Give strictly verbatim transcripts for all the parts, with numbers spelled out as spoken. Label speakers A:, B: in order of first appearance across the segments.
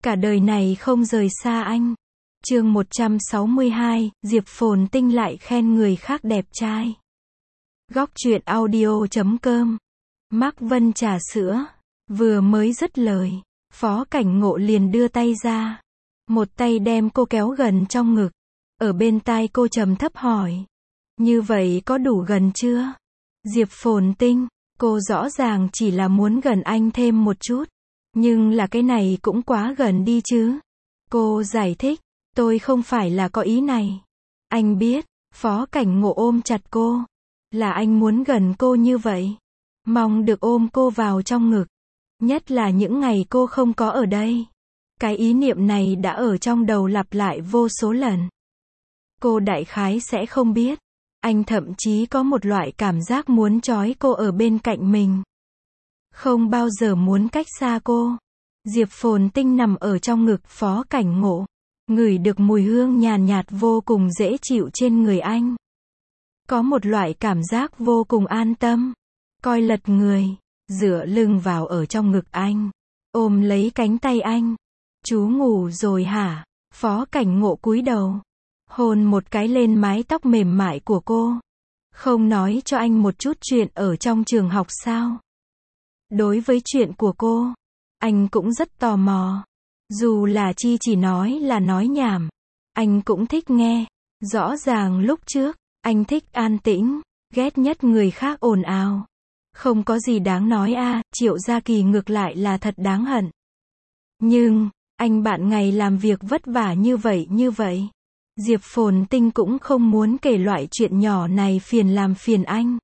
A: Cả đời này không rời xa anh. Chương một trăm sáu mươi hai, Diệp Phồn Tinh lại khen người khác đẹp trai. Góc truyện audio chấm com. Mác Vân trà sữa. Vừa mới dứt lời, Phó Cảnh Ngộ liền đưa tay ra. Một tay đem cô kéo gần trong ngực. Ở bên tai cô trầm thấp hỏi. Như vậy có đủ gần chưa? Diệp Phồn Tinh, cô rõ ràng chỉ là muốn gần anh thêm một chút. Nhưng là cái này cũng quá gần đi chứ. Cô giải thích, tôi không phải là có ý này. Anh biết, Phó Cảnh Ngộ ôm chặt cô. Là anh muốn gần cô như vậy. Mong được ôm cô vào trong ngực. Nhất là những ngày cô không có ở đây. Cái ý niệm này đã ở trong đầu lặp lại vô số lần. Cô đại khái sẽ không biết. Anh thậm chí có một loại cảm giác muốn trói cô ở bên cạnh mình. Không bao giờ muốn cách xa cô. Diệp Phồn Tinh nằm ở trong ngực Phó Cảnh Ngộ. Ngửi được mùi hương nhàn nhạt vô cùng dễ chịu trên người anh. Có một loại cảm giác vô cùng an tâm. Coi lật người, dựa lưng vào ở trong ngực anh. Ôm lấy cánh tay anh. Chú ngủ rồi hả? Phó Cảnh Ngộ cúi đầu. Hôn một cái lên mái tóc mềm mại của cô. Không nói cho anh một chút chuyện ở trong trường học sao? Đối với chuyện của cô, anh cũng rất tò mò. Dù là Chi chỉ nói là nói nhảm, anh cũng thích nghe. Rõ ràng lúc trước, anh thích an tĩnh, ghét nhất người khác ồn ào. Không có gì đáng nói a, à, Triệu Gia Kỳ ngược lại là thật đáng hận. Nhưng, anh bạn ngày làm việc vất vả như vậy như vậy. Diệp Phồn Tinh cũng không muốn kể loại chuyện nhỏ này phiền làm phiền anh.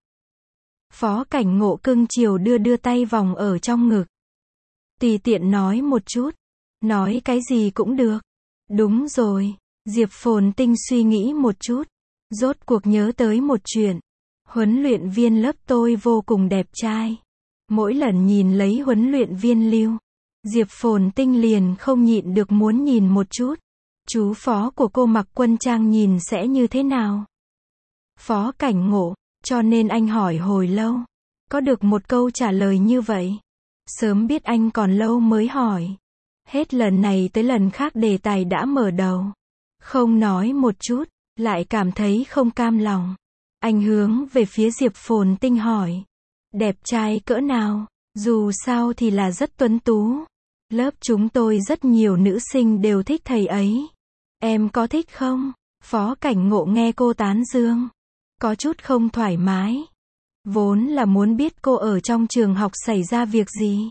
A: Phó Cảnh Ngộ cưng chiều đưa đưa tay vòng ở trong ngực. Tùy tiện nói một chút. Nói cái gì cũng được. Đúng rồi. Diệp Phồn Tinh suy nghĩ một chút. Rốt cuộc nhớ tới một chuyện. Huấn luyện viên lớp tôi vô cùng đẹp trai. Mỗi lần nhìn lấy huấn luyện viên Lưu, Diệp Phồn Tinh liền không nhịn được muốn nhìn một chút. Chú phó của cô mặc quân trang nhìn sẽ như thế nào? Phó Cảnh Ngộ, cho nên anh hỏi hồi lâu. Có được một câu trả lời như vậy. Sớm biết anh còn lâu mới hỏi. Hết lần này tới lần khác đề tài đã mở đầu. Không nói một chút, lại cảm thấy không cam lòng. Anh hướng về phía Diệp Phồn Tinh hỏi. Đẹp trai cỡ nào? Dù sao thì là rất tuấn tú. Lớp chúng tôi rất nhiều nữ sinh đều thích thầy ấy. Em có thích không? Phó Cảnh Ngộ nghe cô tán dương. Có chút không thoải mái. Vốn là muốn biết cô ở trong trường học xảy ra việc gì.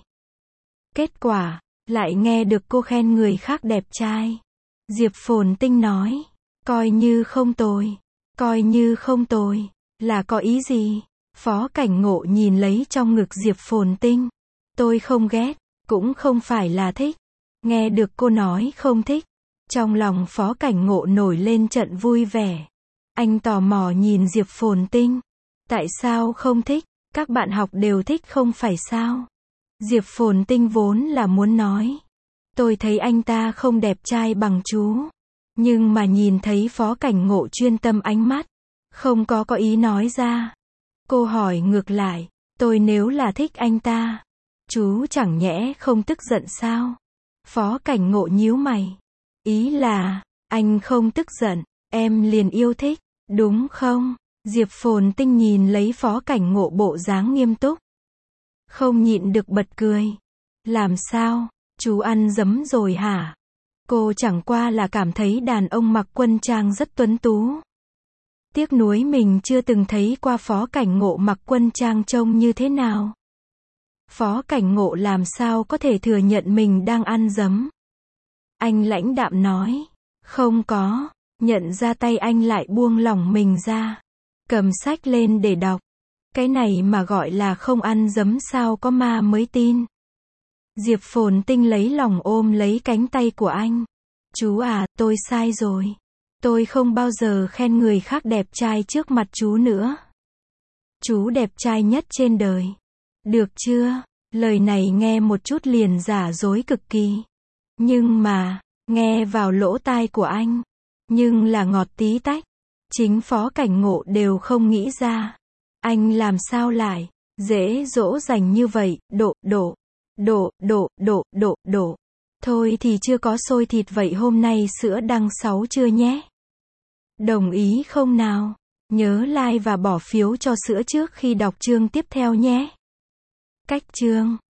A: Kết quả, lại nghe được cô khen người khác đẹp trai. Diệp Phồn Tinh nói. Coi như không tồi. Coi như không tồi. Là có ý gì? Phó Cảnh Ngộ nhìn lấy trong ngực Diệp Phồn Tinh. Tôi không ghét. Cũng không phải là thích. Nghe được cô nói không thích. Trong lòng Phó Cảnh Ngộ nổi lên trận vui vẻ. Anh tò mò nhìn Diệp Phồn Tinh. Tại sao không thích? Các bạn học đều thích không phải sao? Diệp Phồn Tinh vốn là muốn nói. Tôi thấy anh ta không đẹp trai bằng chú. Nhưng mà nhìn thấy Phó Cảnh Ngộ chuyên tâm ánh mắt. Không có có ý nói ra. Cô hỏi ngược lại. Tôi nếu là thích anh ta. Chú chẳng nhẽ không tức giận sao? Phó Cảnh Ngộ nhíu mày. Ý là, anh không tức giận, em liền yêu thích, đúng không? Diệp Phồn Tinh nhìn lấy Phó Cảnh Ngộ bộ dáng nghiêm túc. Không nhịn được bật cười. Làm sao? Chú ăn dấm rồi hả? Cô chẳng qua là cảm thấy đàn ông mặc quân trang rất tuấn tú. Tiếc nuối mình chưa từng thấy qua Phó Cảnh Ngộ mặc quân trang trông như thế nào. Phó Cảnh Ngộ làm sao có thể thừa nhận mình đang ăn dấm. Anh lãnh đạm nói. Không có. Nhận ra tay anh lại buông lỏng mình ra. Cầm sách lên để đọc. Cái này mà gọi là không ăn dấm sao có ma mới tin. Diệp Phồn Tinh lấy lòng ôm lấy cánh tay của anh. Chú à, tôi sai rồi. Tôi không bao giờ khen người khác đẹp trai trước mặt chú nữa. Chú đẹp trai nhất trên đời. Được chưa? Lời này nghe một chút liền giả dối cực kỳ. Nhưng mà, nghe vào lỗ tai của anh. Nhưng là ngọt tí tách. Chính Phó Cảnh Ngộ đều không nghĩ ra. Anh làm sao lại, dễ dỗ dành như vậy, độ, độ, độ, độ, độ, độ, độ. Thôi thì chưa có xôi thịt vậy hôm nay sữa đăng sáu chưa nhé? Đồng ý không nào? Nhớ like và bỏ phiếu cho sữa trước khi đọc chương tiếp theo nhé. Cách chương